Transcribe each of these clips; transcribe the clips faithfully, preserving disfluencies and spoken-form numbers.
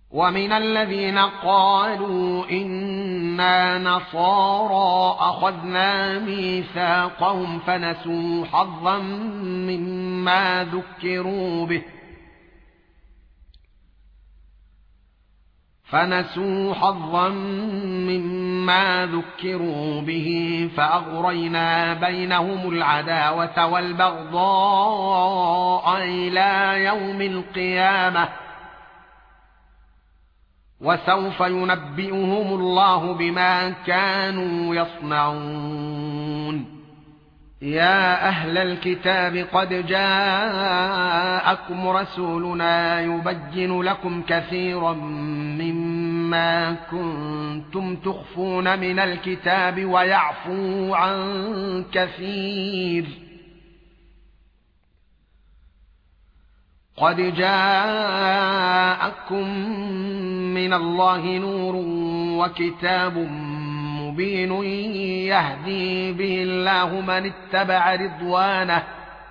ومن الذين قالوا إنا نصارى أخذنا ميثاقهم فنسوا حظا مما ذكروا به فنسوا حظا مما ذكروا به فأغرينا بينهم العداوة والبغضاء إلى يوم القيامة وسوف ينبئهم الله بما كانوا يصنعون. يا أهل الكتاب قد جاءكم رسولنا يبين لكم كثيرا مما كنتم تخفون من الكتاب ويعفو عن كثير. قد جاءكم من الله نور وكتاب مبين يهدي به الله من اتبع رضوانه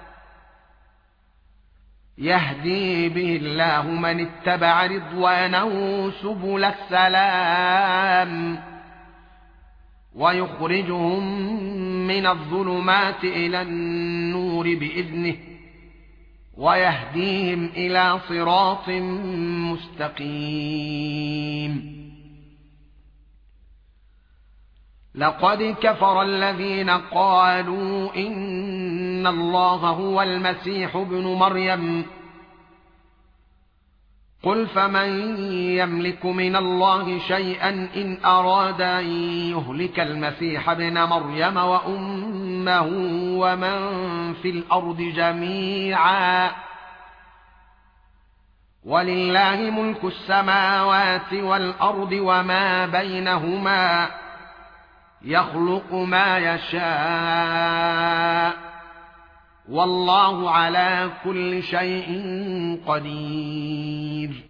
يهدي به الله من اتبع رضوانه سبل السلام ويخرجهم من الظلمات إلى النور بإذنه ويهديهم إلى صراط مستقيم. لقد كفر الذين قالوا إن الله هو المسيح ابن مريم قل فمن يملك من الله شيئا إن أراد أن يهلك المسيح ابن مريم وأمه ومن في الأرض جميعا ولله ملك السماوات والأرض وما بينهما يخلق ما يشاء والله على كل شيء قدير.